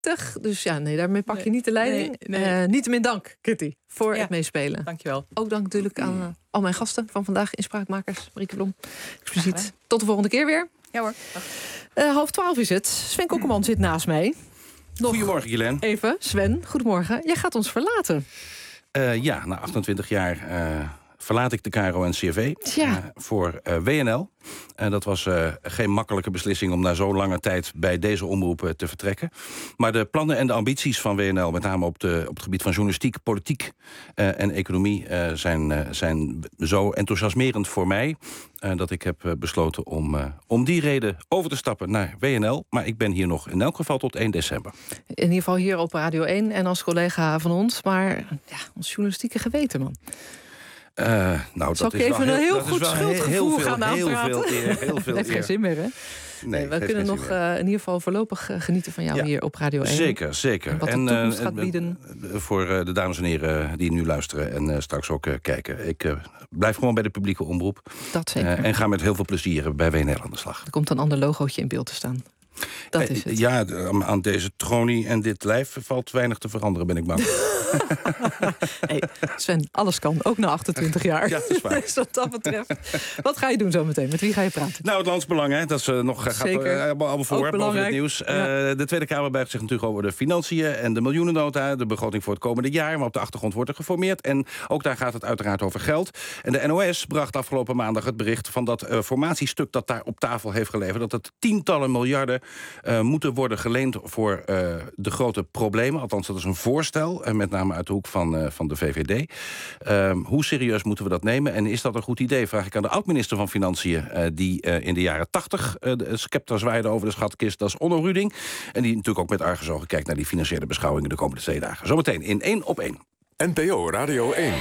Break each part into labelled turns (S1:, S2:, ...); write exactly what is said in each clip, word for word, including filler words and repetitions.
S1: twintig. Dus ja, nee, daarmee pak je
S2: Nee,
S1: niet de leiding.
S2: nee, nee.
S1: Uh, Niettemin dank, Kitty, voor
S2: Ja,
S1: het meespelen.
S2: Dankjewel.
S1: Ook dank natuurlijk aan uh, al mijn gasten van vandaag. Inspraakmakers, Marieke Blom, Expliciet. Tot de volgende keer weer.
S2: Ja hoor.
S1: Uh, half twaalf is het. Sven Kokkelman zit naast mij. Nog
S3: Goedemorgen, Ghislaine.
S1: Even, Sven, goedemorgen. Jij gaat ons verlaten.
S3: Uh, ja, na achtentwintig jaar uh, verlaat ik de K R O en C R V
S1: ja.
S3: uh, voor uh, W N L. En uh, dat was uh, geen makkelijke beslissing om na zo'n lange tijd bij deze omroep uh, te vertrekken. Maar de plannen en de ambities van W N L, met name op, de, op het gebied van journalistiek, politiek uh, en economie, uh, zijn, uh, zijn zo enthousiasmerend voor mij Uh, dat ik heb uh, besloten om, uh, om die reden over te stappen naar W N L. Maar ik ben hier nog in elk geval tot één december.
S1: In ieder geval hier op Radio één en als collega van ons. Maar ja, ons journalistieke geweten, man.
S3: Uh, nou,
S1: Zal
S3: dat
S1: ik
S3: is
S1: even
S3: wel
S1: een heel
S3: dat
S1: goed
S3: is wel
S1: schuldgevoel
S3: heel veel,
S1: gaan
S3: heel
S1: aanpraten?
S3: Veel eer, heel veel
S1: heeft
S3: eer.
S1: geen zin meer, hè?
S3: Nee,
S1: nee, we kunnen nog uh, in ieder geval voorlopig uh, genieten van jou ja, hier op Radio één.
S3: Zeker, zeker.
S1: En wat de
S3: en,
S1: toekomst
S3: uh,
S1: gaat bieden.
S3: Voor uh, de dames en heren die nu luisteren en uh, straks ook uh, kijken. Ik uh, blijf gewoon bij de publieke omroep.
S1: Dat zeker.
S3: Uh, en ga met heel veel plezier bij W N L aan de slag.
S1: Er komt een ander logootje in beeld te staan. Dat is het.
S3: Ja, aan deze tronie en dit lijf valt weinig te veranderen, ben ik bang.
S1: Hey, Sven, alles kan, ook na achtentwintig jaar.
S3: Ja, dat is waar.
S1: Dus wat dat betreft. Wat ga je doen zo meteen? Met wie ga je praten?
S3: Nou, het landsbelang, hè. Dat is uh, nog gaat uh, allemaal voor boven het nieuws. Ja. Uh, de Tweede Kamer buigt zich natuurlijk over de financiën en de miljoenennota, de begroting voor het komende jaar. Maar op de achtergrond wordt er geformeerd. En ook daar gaat het uiteraard over geld. En de N O S bracht afgelopen maandag het bericht van dat uh, formatiestuk dat daar op tafel heeft geleverd, dat het tientallen miljarden uh, moeten worden geleend voor uh, de grote problemen. Althans, dat is een voorstel, uh, met name uit de hoek van, uh, van de V V D. Uh, hoe serieus moeten we dat nemen? En is dat een goed idee? Vraag ik aan de oud-minister van Financiën, uh, die uh, in de jaren tachtig uh, de scepter zwaaide over de schatkist. Dat is Onno Ruding. En die natuurlijk ook met argusogen kijkt naar die financiële beschouwingen de komende twee dagen. Zometeen in één op één.
S4: N P O Radio één.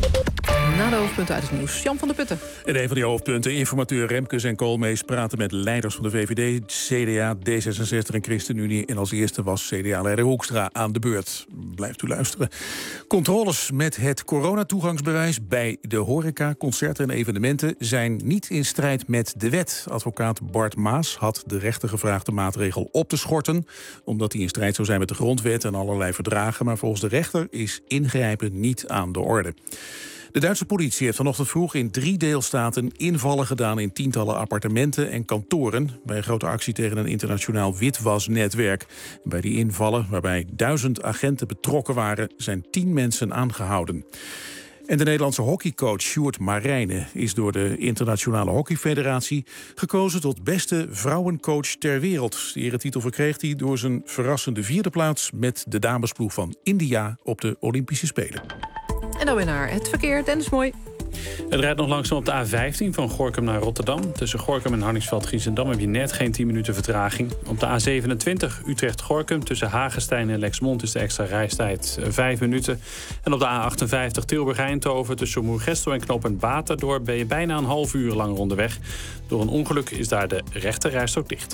S1: Na de hoofdpunten uit het nieuws. Jan van der Putten.
S5: In een van die hoofdpunten, informateur Remkes en Koolmees praten met leiders van de V V D, C D A, D zesenzestig en ChristenUnie. En als eerste was C D A-leider Hoekstra aan de beurt. Blijft u luisteren. Controles met het coronatoegangsbewijs bij de horeca, concerten en evenementen zijn niet in strijd met de wet. Advocaat Bart Maas had de rechter gevraagd de maatregel op te schorten, omdat die in strijd zou zijn met de grondwet en allerlei verdragen. Maar volgens de rechter is ingrijpen niet aan de orde. De Duitse politie heeft vanochtend vroeg in drie deelstaten invallen gedaan in tientallen appartementen en kantoren bij een grote actie tegen een internationaal witwasnetwerk. Bij die invallen, waarbij duizend agenten betrokken waren, zijn tien mensen aangehouden. En de Nederlandse hockeycoach Sjoerd Marijne is door de Internationale Hockeyfederatie gekozen tot beste vrouwencoach ter wereld. De eretitel verkreeg hij door zijn verrassende vierde plaats met de damesploeg van India op de Olympische Spelen.
S1: En dan weer naar het verkeer. Dennis Mooi.
S6: Het rijdt nog langzaam op de A vijftien van Gorinchem naar Rotterdam. Tussen Gorinchem en Harningsveld-Giessendam heb je net geen tien minuten vertraging. Op de A zevenentwintig Utrecht-Gorinchem tussen Hagestein en Lexmond is de extra reistijd vijf minuten. En op de A achtenvijftig Tilburg-Eindhoven tussen Moergestel en knooppunt Baterdorp ben je bijna een half uur langer onderweg. Door een ongeluk is daar de rechter rijstrook dicht.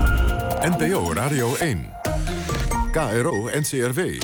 S4: N P O Radio één. K R O en C R W.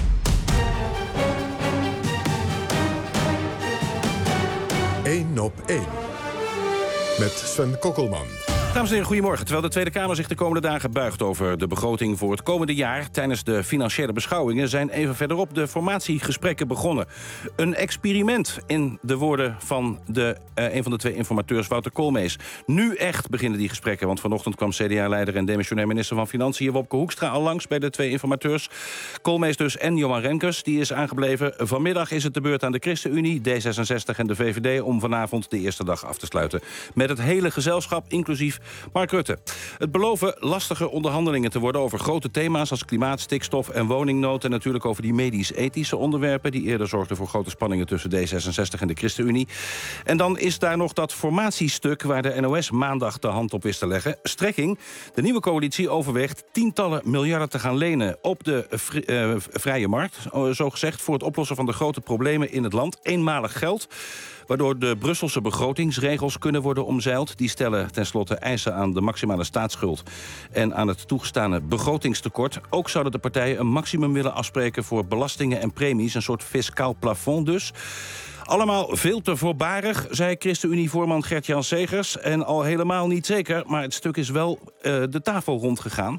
S4: één op één. Met Sven Kokkelman.
S3: Dames en heren, goedemorgen. Terwijl de Tweede Kamer zich de komende dagen buigt over de begroting voor het komende jaar tijdens de financiële beschouwingen zijn even verderop de formatiegesprekken begonnen. Een experiment in de woorden van de, uh, een van de twee informateurs, Wouter Koolmees. Nu echt beginnen die gesprekken, want vanochtend kwam C D A-leider en demissionair minister van Financiën Wopke Hoekstra al langs bij de twee informateurs. Koolmees dus en Johan Remkes, die is aangebleven. Vanmiddag is het de beurt aan de ChristenUnie, D zesenzestig en de V V D om vanavond de eerste dag af te sluiten. Met het hele gezelschap, inclusief Mark Rutte. Het beloven lastige onderhandelingen te worden over grote thema's als klimaat, stikstof en woningnood en natuurlijk over die medisch-ethische onderwerpen die eerder zorgden voor grote spanningen tussen D zesenzestig en de ChristenUnie. En dan is daar nog dat formatiestuk waar de N O S maandag de hand op wist te leggen. Strekking, de nieuwe coalitie overweegt tientallen miljarden te gaan lenen op de vri- uh, vrije markt, zo gezegd, voor het oplossen van de grote problemen in het land. Eenmalig geld, waardoor de Brusselse begrotingsregels kunnen worden omzeild. Die stellen tenslotte eisen aan de maximale staatsschuld en aan het toegestane begrotingstekort. Ook zouden de partijen een maximum willen afspreken voor belastingen en premies, een soort fiscaal plafond dus. Allemaal veel te voorbarig, zei ChristenUnie-voorman Gert-Jan Segers. En al helemaal niet zeker, maar het stuk is wel uh, de tafel rondgegaan.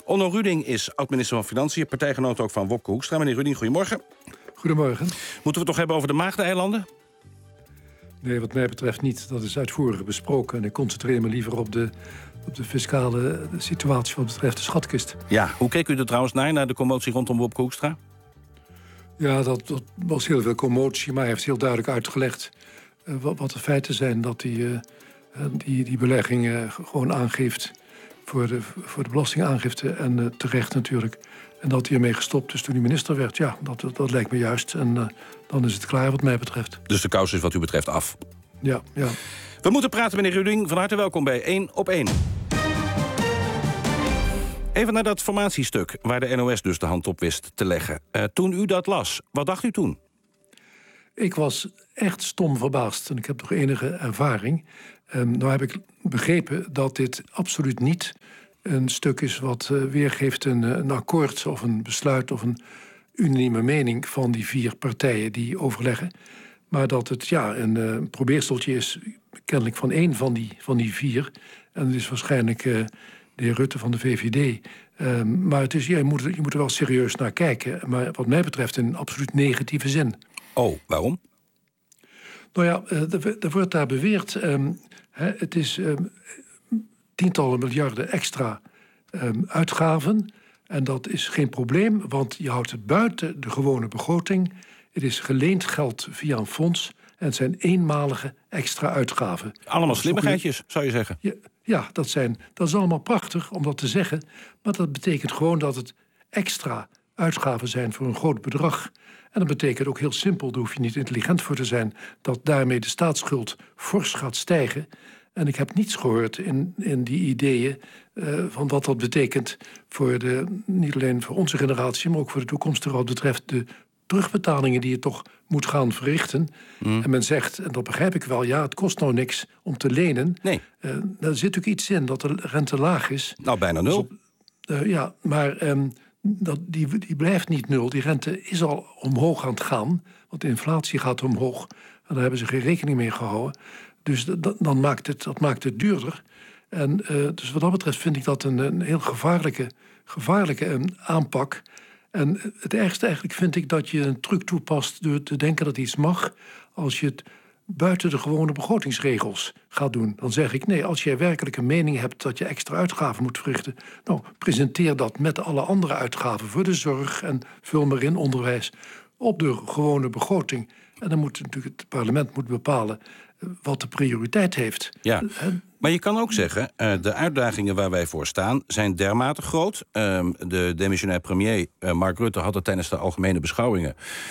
S3: Onno Ruding is oud-minister van Financiën, partijgenoot ook van Wopke Hoekstra. Meneer Ruding, goedemorgen.
S2: Goedemorgen.
S3: Moeten we het toch hebben over de Maagdeneilanden?
S2: Nee, wat mij betreft niet. Dat is uitvoerig besproken. En ik concentreer me liever op de, op de fiscale situatie wat betreft de schatkist.
S3: Ja, hoe keek u er trouwens naar, naar de commotie rondom Wopke Hoekstra?
S2: Ja, dat, dat was heel veel commotie, maar hij heeft heel duidelijk uitgelegd uh, wat, wat de feiten zijn. Dat hij uh, die, die beleggingen gewoon aangeeft voor de, voor de belastingaangifte en uh, terecht natuurlijk. En dat hij ermee gestopt is toen hij minister werd. Ja, dat, dat, dat lijkt me juist. En uh, dan is het klaar wat mij betreft.
S3: Dus de kous is wat u betreft af?
S2: Ja, ja.
S3: We moeten praten, meneer Ruding. Van harte welkom bij één op één. Even naar dat formatiestuk waar de N O S dus de hand op wist te leggen. Uh, toen u dat las, wat dacht u toen?
S2: Ik was echt stom verbaasd en ik heb nog enige ervaring. Um, nou heb ik begrepen dat dit absoluut niet een stuk is wat uh, weergeeft een, een akkoord of een besluit of een unanieme mening van die vier partijen die overleggen. Maar dat het ja, een uh, probeerseltje is kennelijk van één van die, van die vier. En het is waarschijnlijk uh, de heer Rutte van de V V D. Um, maar het is, ja, je, moet, je moet er wel serieus naar kijken. Maar wat mij betreft in een absoluut negatieve zin.
S3: Oh, waarom?
S2: Nou ja, er, er wordt daar beweerd, um, hè, het is um, tientallen miljarden extra um, uitgaven. En dat is geen probleem, want je houdt het buiten de gewone begroting. Het is geleend geld via een fonds en het zijn eenmalige extra uitgaven.
S3: Allemaal slimmigheidjes, zou je zeggen?
S2: Ja, ja dat, zijn, dat is allemaal prachtig om dat te zeggen. Maar dat betekent gewoon dat het extra uitgaven zijn voor een groot bedrag. En dat betekent ook heel simpel, daar hoef je niet intelligent voor te zijn, dat daarmee de staatsschuld fors gaat stijgen. En ik heb niets gehoord in, in die ideeën uh, van wat dat betekent voor de, niet alleen voor onze generatie, maar ook voor de toekomstige wat betreft de terugbetalingen die je toch moet gaan verrichten. Mm. En men zegt, en dat begrijp ik wel, ja, het kost nou niks om te lenen.
S3: Nee.
S2: Uh, daar zit ook iets in, dat de rente laag is.
S3: Nou, bijna nul.
S2: Dus op, uh, ja, maar um, dat, die, die blijft niet nul. Die rente is al omhoog aan het gaan, want de inflatie gaat omhoog. En daar hebben ze geen rekening mee gehouden. Dus dat, dan maakt het, dat maakt het duurder. En uh, dus wat dat betreft vind ik dat een, een heel gevaarlijke, gevaarlijke um, aanpak. En het ergste eigenlijk vind ik dat je een truc toepast door te denken dat iets mag als je het buiten de gewone begrotingsregels gaat doen. Dan zeg ik, nee, als jij werkelijk een mening hebt dat je extra uitgaven moet verrichten, nou, presenteer dat met alle andere uitgaven voor de zorg en vul maar in onderwijs op de gewone begroting. En dan moet natuurlijk het parlement moet bepalen wat de prioriteit heeft.
S3: Ja, maar je kan ook zeggen, uh, de uitdagingen waar wij voor staan zijn dermate groot. Uh, de demissionair premier uh, Mark Rutte had het tijdens de algemene beschouwingen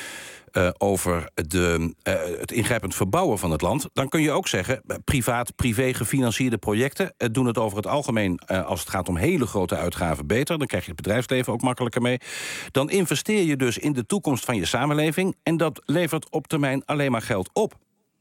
S3: Uh, over de, uh, het ingrijpend verbouwen van het land. Dan kun je ook zeggen, privaat, privé gefinancierde projecten uh, doen het over het algemeen, uh, als het gaat om hele grote uitgaven, beter. Dan krijg je het bedrijfsleven ook makkelijker mee. Dan investeer je dus in de toekomst van je samenleving en dat levert op termijn alleen maar geld op.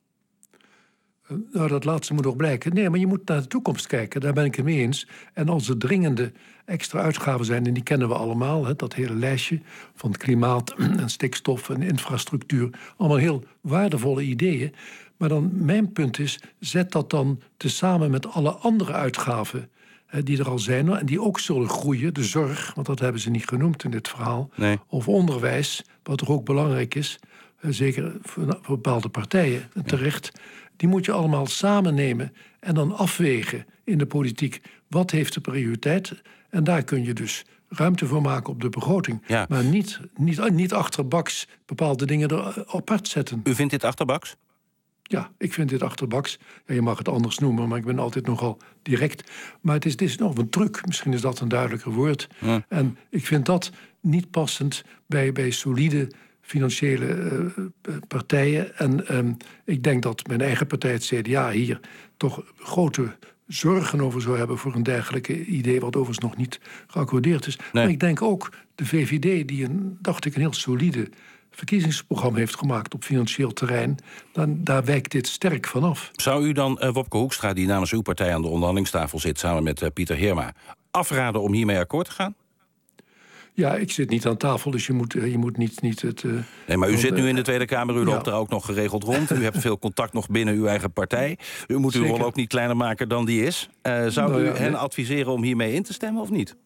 S2: Nou, dat laatste moet nog blijken. Nee, maar je moet naar de toekomst kijken. Daar ben ik het mee eens. En als er dringende extra uitgaven zijn, en die kennen we allemaal, hè, dat hele lijstje van het klimaat en stikstof en infrastructuur, allemaal heel waardevolle ideeën. Maar dan mijn punt is, zet dat dan tezamen met alle andere uitgaven hè, die er al zijn en die ook zullen groeien. De zorg, want dat hebben ze niet genoemd in dit verhaal.
S3: Nee. Of
S2: onderwijs, wat toch ook belangrijk is, zeker voor, voor bepaalde partijen terecht. Die moet je allemaal samen nemen en dan afwegen in de politiek. Wat heeft de prioriteit? En daar kun je dus ruimte voor maken op de begroting.
S3: Ja.
S2: Maar niet, niet, niet achterbaks bepaalde dingen er apart zetten.
S3: U vindt dit achterbaks?
S2: Ja, ik vind dit achterbaks. Ja, je mag het anders noemen, maar ik ben altijd nogal direct. Maar het is, het is nog een truc. Misschien is dat een duidelijker woord. Ja. En ik vind dat niet passend bij, bij solide financiële uh, partijen. En um, ik denk dat mijn eigen partij, het C D A, hier toch grote zorgen over zou hebben voor een dergelijke idee, wat overigens nog niet geaccordeerd is. Nee. Maar ik denk ook de V V D, die een, dacht ik, een heel solide verkiezingsprogramma heeft gemaakt op financieel terrein, dan, daar wijkt dit sterk vanaf.
S3: Zou u dan uh, Wopke Hoekstra, die namens uw partij aan de onderhandelingstafel zit, samen met uh, Pieter Heerma, afraden om hiermee akkoord te gaan?
S2: Ja, ik zit niet aan tafel, dus je moet, je moet niet, niet het... Uh,
S3: nee, maar u zit nu in de Tweede Kamer, u loopt ja. er ook nog geregeld rond. U hebt veel contact nog binnen uw eigen partij. U moet Zeker. uw rol ook niet kleiner maken dan die is. Uh, zou nou, u ja, hen nee. adviseren om hiermee in te stemmen of niet?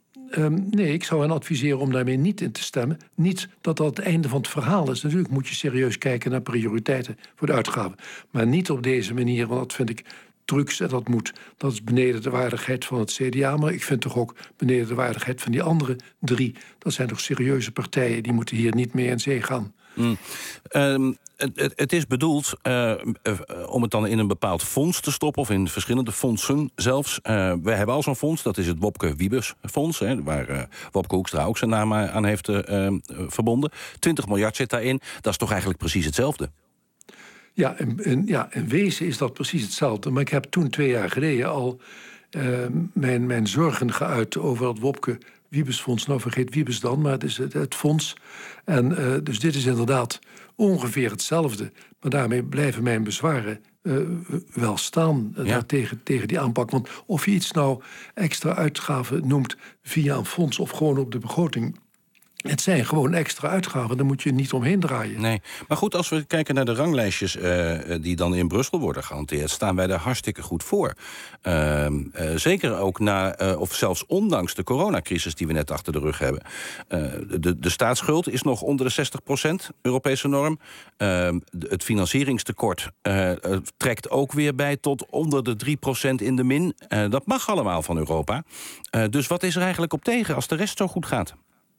S2: Um, nee, ik zou hen adviseren om daarmee niet in te stemmen. Niet dat dat het einde van het verhaal is. Natuurlijk moet je serieus kijken naar prioriteiten voor de uitgaven. Maar niet op deze manier, want dat vind ik trucs en dat moet. Dat is beneden de waardigheid van het C D A. Maar ik vind toch ook beneden de waardigheid van die andere drie. Dat zijn toch serieuze partijen, die moeten hier niet mee in zee gaan.
S3: Mm. Um, het, het is bedoeld uh, uh, om het dan in een bepaald fonds te stoppen, of in verschillende fondsen zelfs. Uh, wij hebben al zo'n fonds, dat is het Wopke Wiebes Fonds, hè, waar uh, Wopke Hoekstra ook zijn naam aan heeft uh, uh, verbonden. twintig miljard zit daarin. Dat is toch eigenlijk precies hetzelfde?
S2: Ja, in, in, ja, in wezen is dat precies hetzelfde. Maar ik heb toen twee jaar geleden al uh, mijn, mijn zorgen geuit over dat Wopke Wiebesfonds. Nou, vergeet Wiebes dan, maar het is het, het fonds. En uh, dus dit is inderdaad ongeveer hetzelfde. Maar daarmee blijven mijn bezwaren uh, wel staan uh, ja. tegen, tegen die aanpak. Want of je iets nou extra uitgaven noemt via een fonds of gewoon op de begroting, het zijn gewoon extra uitgaven, daar moet je niet omheen draaien.
S3: Nee, maar goed, als we kijken naar de ranglijstjes uh, die dan in Brussel worden gehanteerd, staan wij daar hartstikke goed voor. Uh, uh, zeker ook na, uh, of zelfs ondanks de coronacrisis die we net achter de rug hebben. Uh, de, de staatsschuld is nog onder de zestig procent, Europese norm. Uh, het financieringstekort uh, trekt ook weer bij tot onder de drie procent in de min. Uh, dat mag allemaal van Europa. Uh, dus wat is er eigenlijk op tegen als de rest zo goed gaat?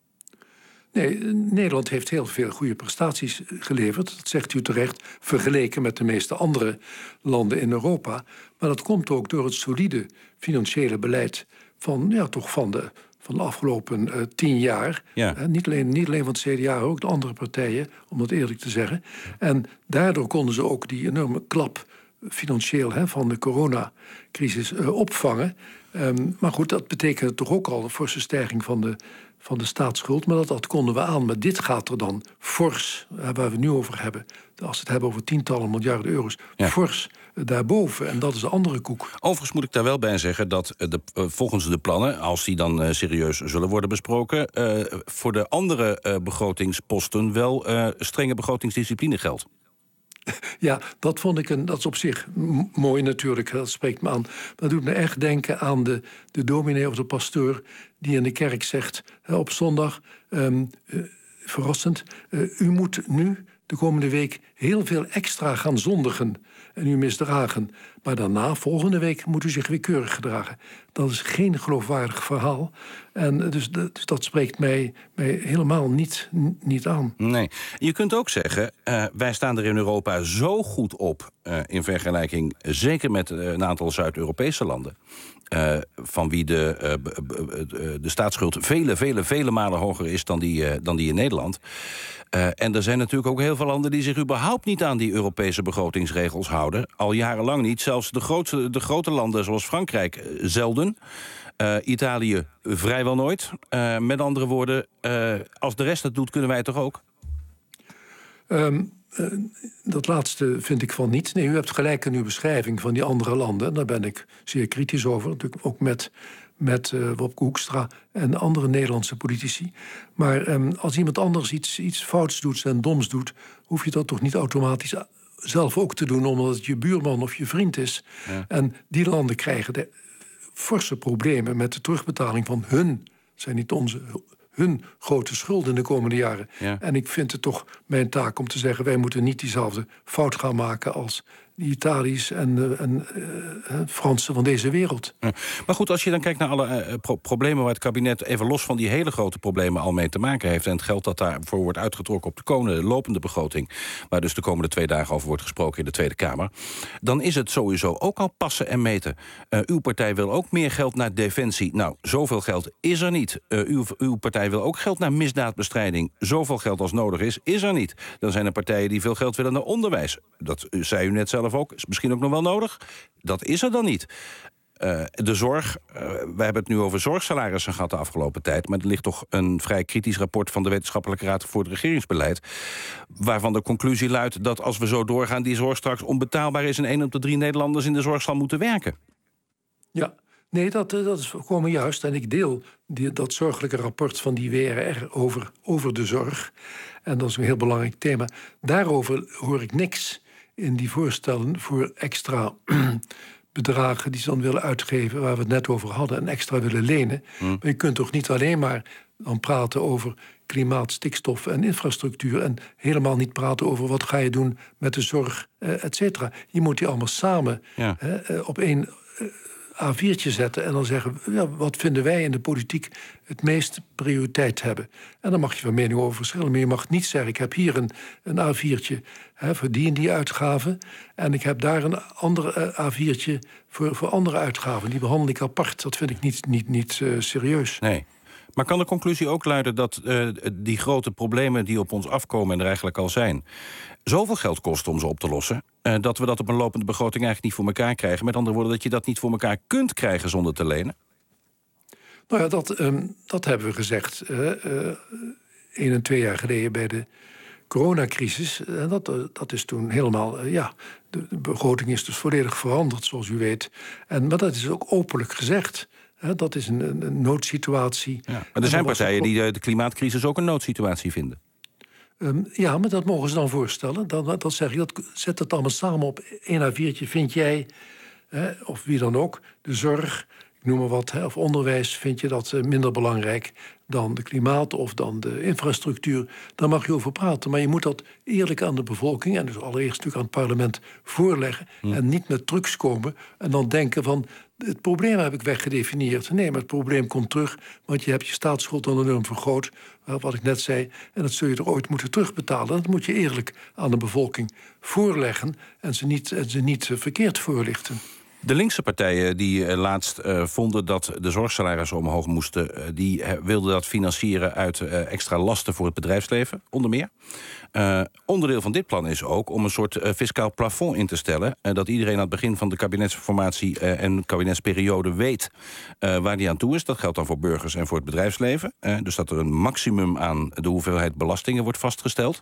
S2: Nee, Nederland heeft heel veel goede prestaties geleverd. Dat zegt u terecht, vergeleken met de meeste andere landen in Europa. Maar dat komt ook door het solide financiële beleid van, ja, toch van de, van de afgelopen uh, tien jaar. Ja. Uh, niet, alleen, niet alleen van het C D A, ook de andere partijen, om dat eerlijk te zeggen. En daardoor konden ze ook die enorme klap financieel hè, van de coronacrisis uh, opvangen. Um, maar goed, dat betekent toch ook al een forse stijging van de, van de staatsschuld. Maar dat, dat konden we aan. Maar dit gaat er dan fors, uh, waar we het nu over hebben, als we het hebben over tientallen miljarden euro's, ja. fors uh, daarboven. En dat is de andere koek.
S3: Overigens moet ik daar wel bij zeggen dat de, uh, volgens de plannen, als die dan uh, serieus zullen worden besproken, uh, voor de andere uh, begrotingsposten wel uh, strenge begrotingsdiscipline geldt.
S2: Ja, dat vond ik een, dat is op zich m- mooi natuurlijk, dat spreekt me aan. Dat doet me echt denken aan de, de dominee of de pastoor die in de kerk zegt hè, op zondag, um, uh, verrassend, uh, u moet nu de komende week heel veel extra gaan zondigen en u misdragen. Maar daarna, volgende week, moet u zich weer keurig gedragen. Dat is geen geloofwaardig verhaal. En dus, dus dat spreekt mij, mij helemaal niet, niet aan.
S3: Nee. Je kunt ook zeggen, uh, wij staan er in Europa zo goed op, Uh, in vergelijking zeker met uh, een aantal Zuid-Europese landen, Uh, van wie de, uh, b- b- de staatsschuld vele, vele, vele malen hoger is dan die, uh, dan die in Nederland. Uh, en er zijn natuurlijk ook heel veel landen die zich überhaupt niet aan die Europese begrotingsregels houden. Al jarenlang niet. Zelfs de, grootste, de grote landen zoals Frankrijk uh, zelden. Uh, Italië vrijwel nooit. Uh, met andere woorden, uh, als de rest het doet, kunnen wij het toch ook?
S2: Um, uh, dat laatste vind ik van niet. Nee, u hebt gelijk in uw beschrijving van die andere landen. Daar ben ik zeer kritisch over. Natuurlijk ook met, met uh, Wopke Hoekstra en andere Nederlandse politici. Maar um, als iemand anders iets, iets fouts doet en doms doet, hoef je dat toch niet automatisch zelf ook te doen, omdat het je buurman of je vriend is. Ja. En die landen krijgen de forse problemen met de terugbetaling van hun, zijn niet onze, hun grote schulden in de komende jaren. Ja. En ik vind het toch mijn taak om te zeggen, wij moeten niet diezelfde fout gaan maken als de Italiërs en, uh, en uh, Fransen van deze wereld.
S3: Ja. Maar goed, als je dan kijkt naar alle uh, pro- problemen waar het kabinet, even los van die hele grote problemen, al mee te maken heeft, en het geld dat daarvoor wordt uitgetrokken op de komende lopende begroting, waar dus de komende twee dagen over wordt gesproken in de Tweede Kamer, dan is het sowieso ook al passen en meten. Uh, uw partij wil ook meer geld naar defensie. Nou, zoveel geld is er niet. Uh, uw, uw partij wil ook geld naar misdaadbestrijding. Zoveel geld als nodig is, is er niet. Dan zijn er partijen die veel geld willen naar onderwijs. Dat zei u net zelf ook, is misschien ook nog wel nodig. Dat is er dan niet. Uh, de zorg, uh, wij hebben het nu over zorgsalarissen gehad de afgelopen tijd, maar er ligt toch een vrij kritisch rapport van de Wetenschappelijke Raad voor het Regeringsbeleid, waarvan de conclusie luidt dat als we zo doorgaan, die zorg straks onbetaalbaar is en één op de drie Nederlanders in de zorg zal moeten werken.
S2: Ja, nee, dat, dat is volkomen juist. En ik deel die, dat zorgelijke rapport van die W R R over, over de zorg. En dat is een heel belangrijk thema. Daarover hoor ik niks in die voorstellen voor extra bedragen die ze dan willen uitgeven, waar we het net over hadden, en extra willen lenen. Hmm. Maar je kunt toch niet alleen maar dan praten over klimaat, stikstof en infrastructuur en helemaal niet praten over wat ga je doen met de zorg, eh, et cetera. Je moet die allemaal samen ja. eh, op één eh, A viertje zetten en dan zeggen, ja, wat vinden wij in de politiek het meest prioriteit hebben. En dan mag je van mening over verschillen, maar je mag niet zeggen, ik heb hier een, een A viertje hè, voor die en die uitgaven en ik heb daar een ander uh, A viertje voor, voor andere uitgaven. Die behandel ik apart. Dat vind ik niet, niet, niet uh, serieus.
S3: Nee. Maar kan de conclusie ook luiden dat uh, die grote problemen die op ons afkomen en er eigenlijk al zijn, zoveel geld kosten om ze op te lossen, uh, dat we dat op een lopende begroting eigenlijk niet voor elkaar krijgen? Met andere woorden, dat je dat niet voor elkaar kunt krijgen zonder te lenen?
S2: Nou ja, dat, um, dat hebben we gezegd uh, uh, één en twee jaar geleden bij de coronacrisis. En uh, dat, uh, dat is toen helemaal, uh, ja, de, de begroting is dus volledig veranderd, zoals u weet. En, maar dat is ook openlijk gezegd. He, dat is een, een, een noodsituatie. Ja,
S3: maar er zijn partijen die de, de klimaatcrisis ook een noodsituatie vinden.
S2: Um, ja, maar dat mogen ze dan voorstellen. Dan, dat zeg ik, dat, zet het allemaal samen op één A viertje. Vind jij, hè, of wie dan ook, de zorg, ik noem maar wat, hè, of onderwijs, vind je dat uh, minder belangrijk dan de klimaat of dan de infrastructuur? Daar mag je over praten. Maar je moet dat eerlijk aan de bevolking, en dus allereerst natuurlijk aan het parlement, voorleggen. Hm. En niet met trucs komen en dan denken van, het probleem heb ik weggedefinieerd. Nee, maar het probleem komt terug, want je hebt je staatsschuld dan enorm vergroot, wat ik net zei, en dat zul je er ooit moeten terugbetalen. Dat moet je eerlijk aan de bevolking voorleggen en ze niet, en ze niet verkeerd voorlichten.
S3: De linkse partijen die uh, laatst uh, vonden dat de zorgsalarissen omhoog moesten, Uh, die uh, wilden dat financieren uit uh, extra lasten voor het bedrijfsleven, onder meer. Uh, onderdeel van dit plan is ook om een soort uh, fiscaal plafond in te stellen, Uh, dat iedereen aan het begin van de kabinetsformatie uh, en kabinetsperiode weet uh, waar die aan toe is. Dat geldt dan voor burgers en voor het bedrijfsleven. Uh, dus dat er een maximum aan de hoeveelheid belastingen wordt vastgesteld.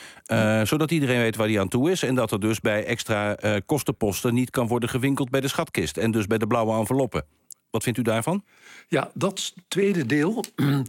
S3: Uh, zodat iedereen weet waar die aan toe is. En dat er dus bij extra uh, kostenposten niet kan worden gewinkeld bij de schatkist. En dus bij de blauwe enveloppen. Wat vindt u daarvan?
S2: Ja, dat tweede deel,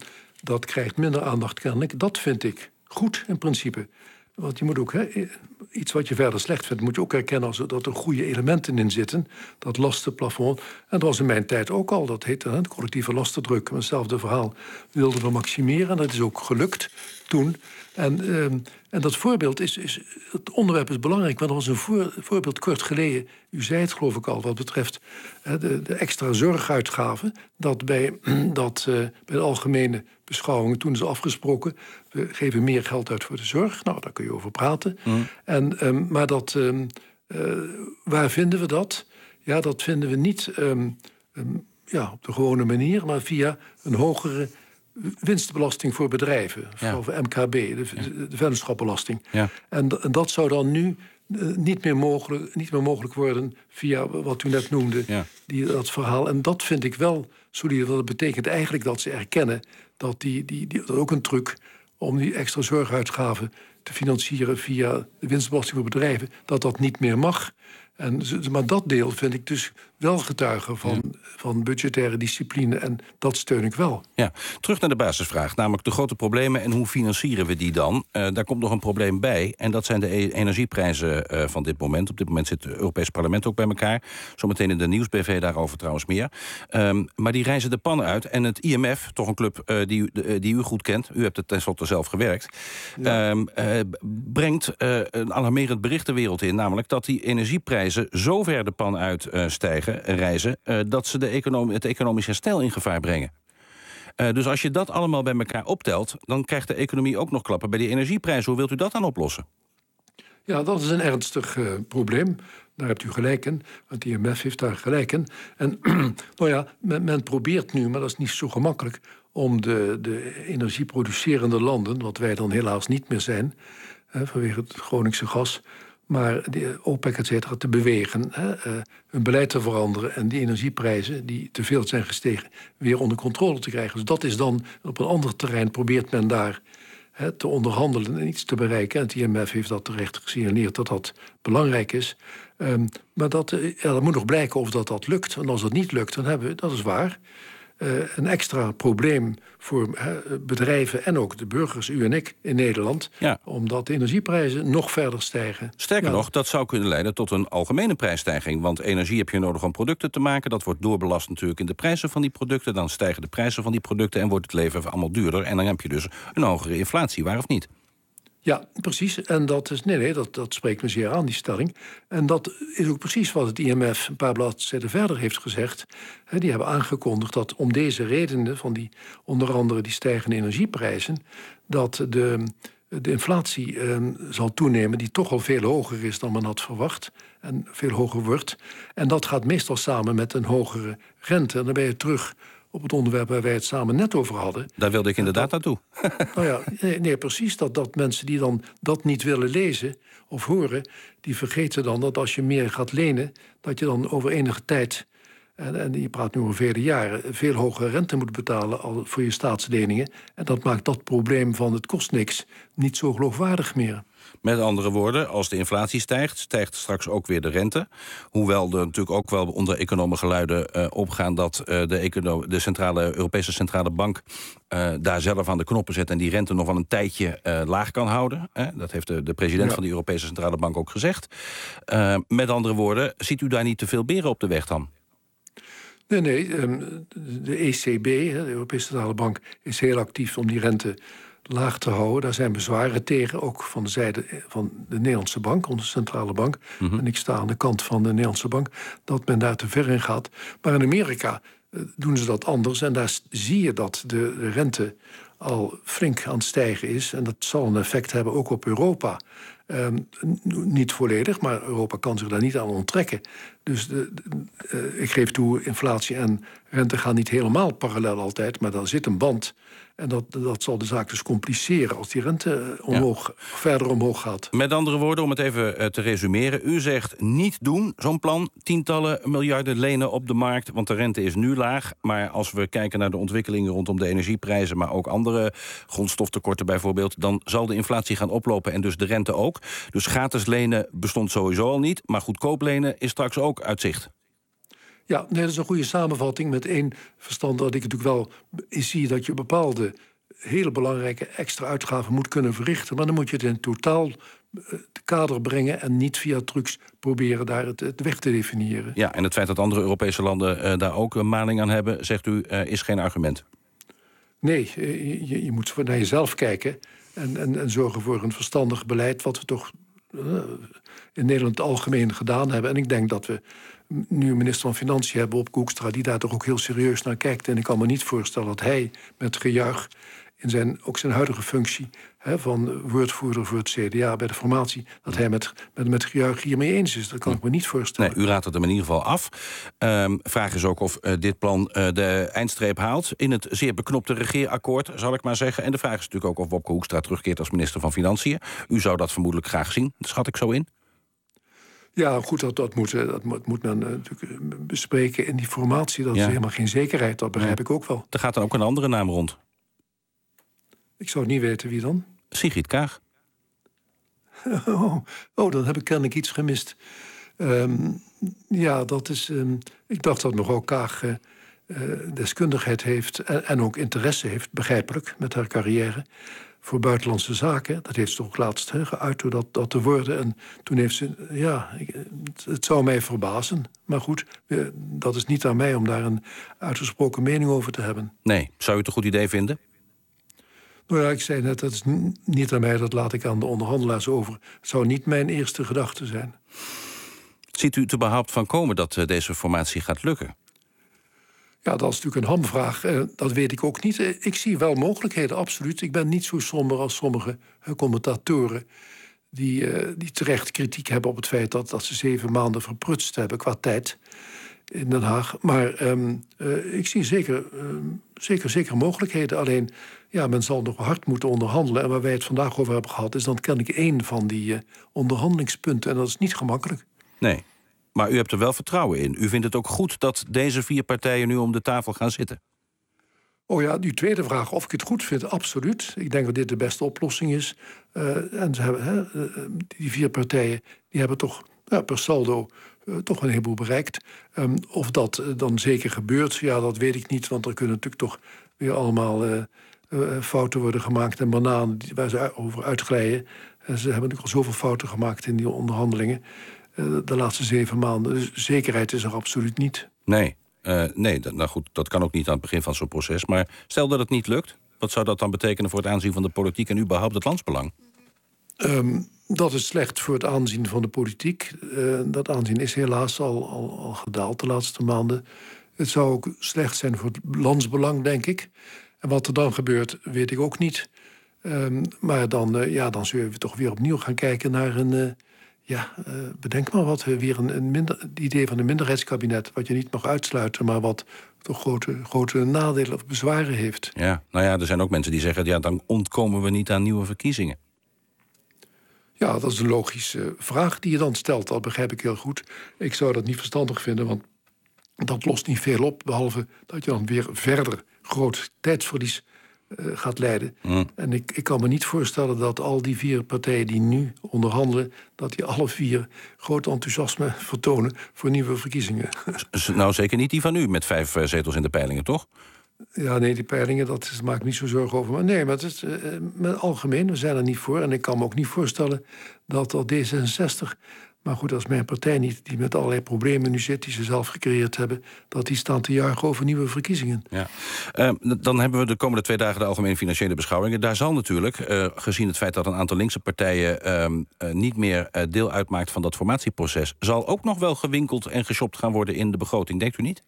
S2: dat krijgt minder aandacht kennelijk. Dat vind ik goed in principe. Want je moet ook, hè, iets wat je verder slecht vindt, moet je ook herkennen als dat er goede elementen in zitten. Dat lastenplafond. En dat was in mijn tijd ook al. Dat heette hè, de collectieve lastendruk. Hetzelfde verhaal wilden we maximeren. En dat is ook gelukt toen. En, uh, en dat voorbeeld is, is... Het onderwerp is belangrijk, maar er was een voor, voorbeeld kort geleden. U zei het geloof ik al, wat betreft uh, de, de extra zorguitgaven. Dat bij, dat, uh, bij de algemene beschouwingen, toen is afgesproken, we geven meer geld uit voor de zorg. Nou, daar kun je over praten. Mm. En, um, maar dat, um, uh, waar vinden we dat? Ja, dat vinden we niet um, um, ja, op de gewone manier, maar via een hogere winstbelasting voor bedrijven, ja. Of M K B, de, ja. de, de vennootschapbelasting. Ja. En, en dat zou dan nu uh, niet, meer mogelijk, niet meer mogelijk worden via wat u net noemde, ja. die, dat verhaal. En dat vind ik wel solide. Dat betekent eigenlijk dat ze erkennen dat die, die, die, dat ook een truc om die extra zorguitgaven te financieren via de winstbelasting voor bedrijven, dat dat niet meer mag. En, maar dat deel vind ik dus wel getuigen van, ja. van budgettaire discipline. En dat steun ik wel.
S3: Ja, terug naar de basisvraag. Namelijk de grote problemen en hoe financieren we die dan? Uh, daar komt nog een probleem bij. En dat zijn de e- energieprijzen uh, van dit moment. Op dit moment zit het Europees Parlement ook bij elkaar. Zometeen in de Nieuws-B V daarover trouwens meer. Um, maar die reizen de pannen uit. En het I M F, toch een club uh, die, uh, die u goed kent. U hebt het tenslotte zelf gewerkt. Ja. Um, uh, brengt uh, een alarmerend bericht de wereld in. Namelijk dat die energieprijzen zo ver de pan uitstijgen, uh, reizen, uh, dat ze de economie, het economisch herstel in gevaar brengen. Uh, dus als je dat allemaal bij elkaar optelt, dan krijgt de economie ook nog klappen bij die energieprijzen. Hoe wilt u dat dan oplossen?
S2: Ja, dat is een ernstig uh, probleem. Daar hebt u gelijk in. Want de I M F heeft daar gelijk in. En nou ja, men, men probeert nu, maar dat is niet zo gemakkelijk, om de, de energieproducerende landen, wat wij dan helaas niet meer zijn, uh, vanwege het Groningse gas, maar de OPEC, et cetera, te bewegen, hè, uh, hun beleid te veranderen en die energieprijzen die te veel zijn gestegen weer onder controle te krijgen. Dus dat is dan op een ander terrein probeert men daar hè, te onderhandelen en iets te bereiken. En het I M F heeft dat terecht gesignaleerd dat dat belangrijk is. Um, maar dat, ja, dat moet nog blijken of dat, dat lukt. En als dat niet lukt, dan hebben we, dat is waar, uh, een extra probleem voor uh, bedrijven en ook de burgers, u en ik in Nederland,
S3: ja.
S2: omdat de energieprijzen nog verder stijgen.
S3: Sterker
S2: ja.
S3: nog, dat zou kunnen leiden tot een algemene prijsstijging. Want energie heb je nodig om producten te maken. Dat wordt doorbelast natuurlijk in de prijzen van die producten. Dan stijgen de prijzen van die producten en wordt het leven allemaal duurder. En dan heb je dus een hogere inflatie, waar of niet?
S2: Ja, precies. En dat is, nee, nee, dat, dat spreekt me zeer aan, die stelling. En dat is ook precies wat het I M F een paar bladzijden verder heeft gezegd. He, die hebben aangekondigd dat om deze redenen, van die, onder andere die stijgende energieprijzen, dat de, de inflatie eh, zal toenemen, die toch al veel hoger is dan men had verwacht. En veel hoger wordt. En dat gaat meestal samen met een hogere rente. En dan ben je terug op het onderwerp waar wij het samen net over hadden.
S3: Daar wilde ik inderdaad naartoe.
S2: Nou ja, nee, nee precies. Dat, dat mensen die dan dat niet willen lezen of horen, die vergeten dan dat als je meer gaat lenen, dat je dan over enige tijd, en, en je praat nu over vele jaren, veel hogere rente moet betalen al voor je staatsleningen. En dat maakt dat probleem van het kost niks niet zo geloofwaardig meer.
S3: Met andere woorden, als de inflatie stijgt, stijgt straks ook weer de rente. Hoewel er natuurlijk ook wel onder economen geluiden uh, opgaan dat uh, de, econo- de centrale, Europese Centrale Bank uh, daar zelf aan de knoppen zet en die rente nog wel een tijdje uh, laag kan houden. Hè? Dat heeft de, de president ja. van de Europese Centrale Bank ook gezegd. Uh, met andere woorden, ziet u daar niet te veel beren op de weg dan?
S2: Nee, nee. De E C B, de Europese Centrale Bank, is heel actief om die rente laag te houden. Daar zijn bezwaren tegen, ook van de zijde van de Nederlandse bank, onze centrale bank. Mm-hmm. En ik sta aan de kant van de Nederlandse bank, dat men daar te ver in gaat. Maar in Amerika uh, doen ze dat anders. En daar zie je dat de, de rente al flink aan het stijgen is. En dat zal een effect hebben ook op Europa. Um, niet volledig, maar Europa kan zich daar niet aan onttrekken. Dus de, de, uh, ik geef toe, inflatie en rente gaan niet helemaal parallel altijd, maar daar zit een band. En dat, dat zal de zaak dus compliceren als die rente omhoog, ja. verder omhoog gaat.
S3: Met andere woorden, om het even te resumeren. U zegt niet doen, zo'n plan. Tientallen miljarden lenen op de markt, want de rente is nu laag. Maar als we kijken naar de ontwikkelingen rondom de energieprijzen, maar ook andere grondstoftekorten bijvoorbeeld, dan zal de inflatie gaan oplopen en dus de rente ook. Dus gratis lenen bestond sowieso al niet, maar goedkoop lenen is straks ook uit zicht.
S2: Ja, nee, dat is een goede samenvatting met één verstand dat ik natuurlijk wel zie dat je bepaalde hele belangrijke extra uitgaven moet kunnen verrichten. Maar dan moet je het in totaal kader brengen en niet via trucs proberen daar het, het weg te definiëren.
S3: Ja, en het feit dat andere Europese landen uh, daar ook een maling aan hebben, zegt u, uh, is geen argument.
S2: Nee, je, je moet naar jezelf kijken en, en, en zorgen voor een verstandig beleid, wat we toch uh, in Nederland algemeen gedaan hebben. En ik denk dat we nu een minister van Financiën hebben op Hoekstra, die daar toch ook heel serieus naar kijkt. En ik kan me niet voorstellen dat hij met gejuich in zijn, ook zijn huidige functie, hè, van woordvoerder voor het C D A bij de formatie, dat hij met, met, met gejuich hiermee eens is. Dat kan ik me niet voorstellen.
S3: Nee, u raadt het hem in ieder geval af. Um, vraag is ook of uh, dit plan uh, de eindstreep haalt in het zeer beknopte regeerakkoord, zal ik maar zeggen. En de vraag is natuurlijk ook of Wopke Hoekstra terugkeert als minister van Financiën. U zou dat vermoedelijk graag zien, dat schat ik zo in.
S2: Ja, goed, dat, dat, moet, dat moet men uh, natuurlijk bespreken in die formatie. Dat ja. is helemaal geen zekerheid, dat begrijp ja. ik ook wel.
S3: Er gaat dan ook een andere naam rond.
S2: Ik zou niet weten wie dan.
S3: Sigrid Kaag.
S2: Oh, oh, dan heb ik kennelijk iets gemist. Um, ja, dat is. Um, ik dacht dat mevrouw Kaag uh, deskundigheid heeft en, en ook interesse heeft, begrijpelijk, met haar carrière voor buitenlandse zaken. Dat heeft ze toch laatst he, geuit door dat, dat te worden. En toen heeft ze, ja, ik, het zou mij verbazen. Maar goed, dat is niet aan mij om daar een uitgesproken mening over te hebben.
S3: Nee, zou u het een goed idee vinden?
S2: Nou ja, ik zei net, dat is niet aan mij, dat laat ik aan de onderhandelaars over. Het zou niet mijn eerste gedachte zijn.
S3: Ziet u het überhaupt van komen dat uh, deze formatie gaat lukken?
S2: Ja, dat is natuurlijk een hamvraag. Uh, dat weet ik ook niet. Uh, ik zie wel mogelijkheden, absoluut. Ik ben niet zo somber als sommige uh, commentatoren die, uh, die terecht kritiek hebben op het feit dat, dat ze zeven maanden verprutst hebben qua tijd in Den Haag. Maar um, uh, ik zie zeker, uh, zeker, zeker mogelijkheden. Alleen, ja, men zal nog hard moeten onderhandelen. En waar wij het vandaag over hebben gehad, is dan ken ik één van die uh, onderhandelingspunten. En dat is niet gemakkelijk.
S3: Nee, maar u hebt er wel vertrouwen in. U vindt het ook goed dat deze vier partijen nu om de tafel gaan zitten?
S2: Oh ja, die tweede vraag, of ik het goed vind, absoluut. Ik denk dat dit de beste oplossing is. Uh, en ze hebben, hè, uh, die vier partijen die hebben toch ja, per saldo uh, toch een heleboel bereikt. Um, of dat uh, dan zeker gebeurt, ja, dat weet ik niet. Want er kunnen natuurlijk toch weer allemaal uh, uh, fouten worden gemaakt en bananen die, waar ze over uitglijden. En ze hebben natuurlijk al zoveel fouten gemaakt in die onderhandelingen uh, de laatste zeven maanden. Dus zekerheid is er absoluut niet.
S3: Nee, uh, nee dat, nou goed, dat kan ook niet aan het begin van zo'n proces. Maar stel dat het niet lukt, wat zou dat dan betekenen voor het aanzien van de politiek en überhaupt het landsbelang?
S2: Um, dat is slecht voor het aanzien van de politiek. Uh, dat aanzien is helaas al, al, al gedaald de laatste maanden. Het zou ook slecht zijn voor het landsbelang, denk ik. En wat er dan gebeurt, weet ik ook niet. Um, maar dan, uh, ja, dan zullen we toch weer opnieuw gaan kijken naar een... Uh, ja, uh, bedenk maar wat, weer een, een minder, het idee van een minderheidskabinet... wat je niet mag uitsluiten, maar wat toch grote, grote nadelen of bezwaren heeft.
S3: Ja, nou ja, er zijn ook mensen die zeggen... ja, dan ontkomen we niet aan nieuwe verkiezingen.
S2: Ja, dat is een logische vraag die je dan stelt. Dat begrijp ik heel goed. Ik zou dat niet verstandig vinden, want dat lost niet veel op. Behalve dat je dan weer verder groot tijdsverlies uh, gaat leiden. Mm. En ik, ik kan me niet voorstellen dat al die vier partijen die nu onderhandelen... dat die alle vier groot enthousiasme vertonen voor nieuwe verkiezingen.
S3: Nou, zeker niet die van u met vijf uh, zetels in de peilingen, toch?
S2: Ja, nee, die peilingen, dat is, maak ik niet zo zorgen over. Maar nee, maar het is uh, met algemeen, we zijn er niet voor. En ik kan me ook niet voorstellen dat al D zesenzestig... maar goed, dat is mijn partij niet, die met allerlei problemen nu zit... die ze zelf gecreëerd hebben, dat die staan te juichen over nieuwe verkiezingen.
S3: Ja. Uh, dan hebben we de komende twee dagen de algemene financiële beschouwingen. Daar zal natuurlijk, uh, gezien het feit dat een aantal linkse partijen... Uh, uh, niet meer uh, deel uitmaakt van dat formatieproces... zal ook nog wel gewinkeld en geshopt gaan worden in de begroting, denkt u niet?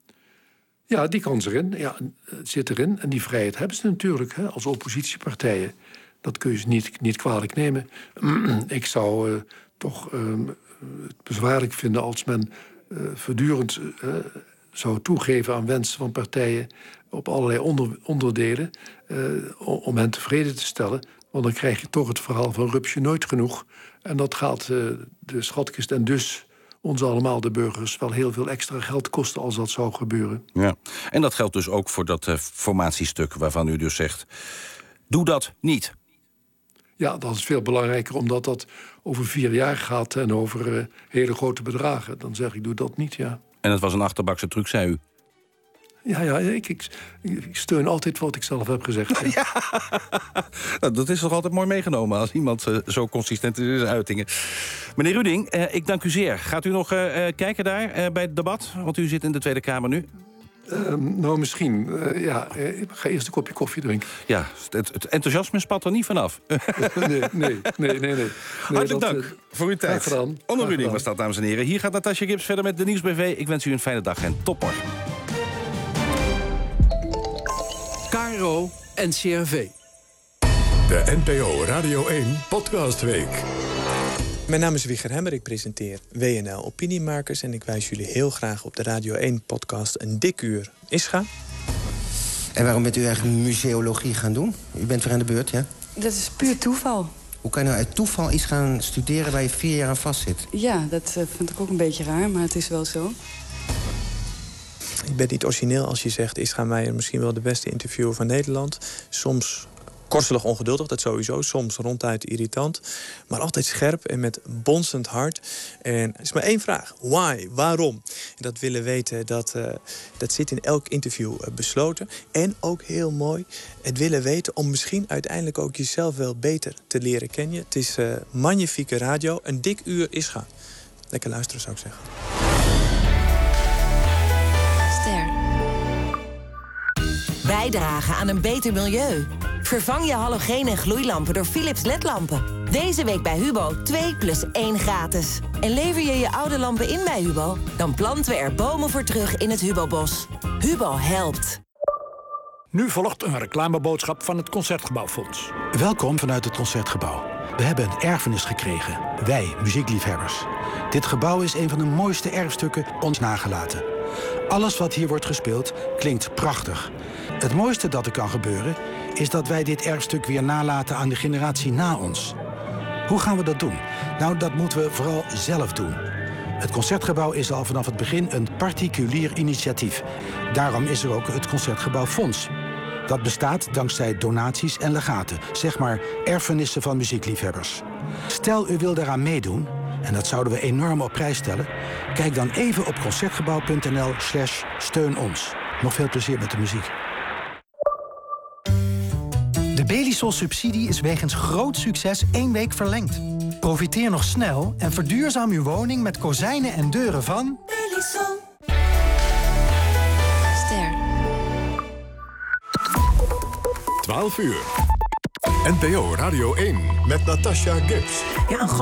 S2: Ja, die kans erin. Ja, het zit erin. En die vrijheid hebben ze natuurlijk, hè, als oppositiepartijen. Dat kun je ze niet, niet kwalijk nemen. Ik zou uh, toch uh, het bezwaarlijk vinden als men uh, voortdurend uh, zou toegeven aan wensen van partijen op allerlei onder, onderdelen uh, om hen tevreden te stellen. Want dan krijg je toch het verhaal van rupsje nooit genoeg. En dat gaat uh, de schatkist en dus... ons allemaal, de burgers, wel heel veel extra geld kosten als dat zou gebeuren.
S3: Ja, en dat geldt dus ook voor dat uh, formatiestuk waarvan u dus zegt... doe dat niet.
S2: Ja, dat is veel belangrijker, omdat dat over vier jaar gaat... en over uh, hele grote bedragen. Dan zeg ik, doe dat niet, ja.
S3: En het was een achterbakse truc, zei u?
S2: Ja, ja ik, ik, ik steun altijd wat ik zelf heb gezegd. Ja.
S3: Ja. Nou, dat is toch altijd mooi meegenomen als iemand uh, zo consistent is in zijn uitingen. Meneer Ruding, uh, ik dank u zeer. Gaat u nog uh, kijken daar uh, bij het debat? Want u zit in de Tweede Kamer nu.
S2: Uh, nou, misschien. Uh, ja, uh, ik ga eerst een kopje koffie drinken.
S3: Ja, het, het enthousiasme spat er niet vanaf.
S2: nee, nee, nee, nee, nee. nee
S3: Hartelijk
S2: dat,
S3: dank
S2: uh,
S3: voor uw tijd. Onno Ruding was dat, dames en heren. Hier gaat Natasja Gibbs verder met de Nieuws B V. Ik wens u een fijne dag en tot morgen.
S7: K R O en C R V.
S4: De N P O Radio één Podcastweek.
S8: Mijn naam is Wieger Hemmer, ik presenteer W N L Opiniemakers... en ik wijs jullie heel graag op de Radio één-podcast Een Dik Uur Ischa.
S9: En waarom bent u eigenlijk museologie gaan doen? U bent weer aan de beurt, ja?
S10: Dat is puur toeval.
S9: Hoe kan je nou uit toeval iets gaan studeren waar je vier jaar aan vastzit?
S10: Ja, dat uh, vind ik ook een beetje raar, maar het is wel zo.
S8: Je bent niet origineel als je zegt... Ischa Meijer misschien wel de beste interviewer van Nederland. Soms korselig ongeduldig, dat sowieso. Soms ronduit irritant. Maar altijd scherp en met bonzend hart. En er is maar één vraag. Why? Waarom? En dat willen weten, dat, uh, dat zit in elk interview uh, besloten. En ook heel mooi, het willen weten... om misschien uiteindelijk ook jezelf wel beter te leren kennen. Het is uh, magnifieke radio. Een dik uur Ischa. Lekker luisteren, zou ik zeggen.
S11: Bijdragen aan een beter milieu. Vervang je halogeen- en gloeilampen door Philips L E D-lampen. Deze week bij Hubo twee plus één gratis. En lever je je oude lampen in bij Hubo... dan planten we er bomen voor terug in het Hubo-bos. Hubo helpt.
S12: Nu volgt een reclameboodschap van het Concertgebouwfonds.
S13: Welkom vanuit het Concertgebouw. We hebben een erfenis gekregen. Wij, muziekliefhebbers. Dit gebouw is een van de mooiste erfstukken ons nagelaten. Alles wat hier wordt gespeeld klinkt prachtig. Het mooiste dat er kan gebeuren is dat wij dit erfstuk weer nalaten aan de generatie na ons. Hoe gaan we dat doen? Nou, dat moeten we vooral zelf doen. Het Concertgebouw is al vanaf het begin een particulier initiatief. Daarom is er ook het Concertgebouwfonds. Dat bestaat dankzij donaties en legaten, zeg maar erfenissen van muziekliefhebbers. Stel u wil daaraan meedoen En dat zouden we enorm op prijs stellen. Kijk dan even op concertgebouw.nl slash steun ons. Nog veel plezier met de muziek.
S14: De Belisol-subsidie is wegens groot succes één week verlengd. Profiteer nog snel en verduurzaam uw woning met kozijnen en deuren van...
S15: Belisol.
S16: Ster.
S4: twaalf uur. N P O Radio één met Natasha Gibbs.
S17: Ja, een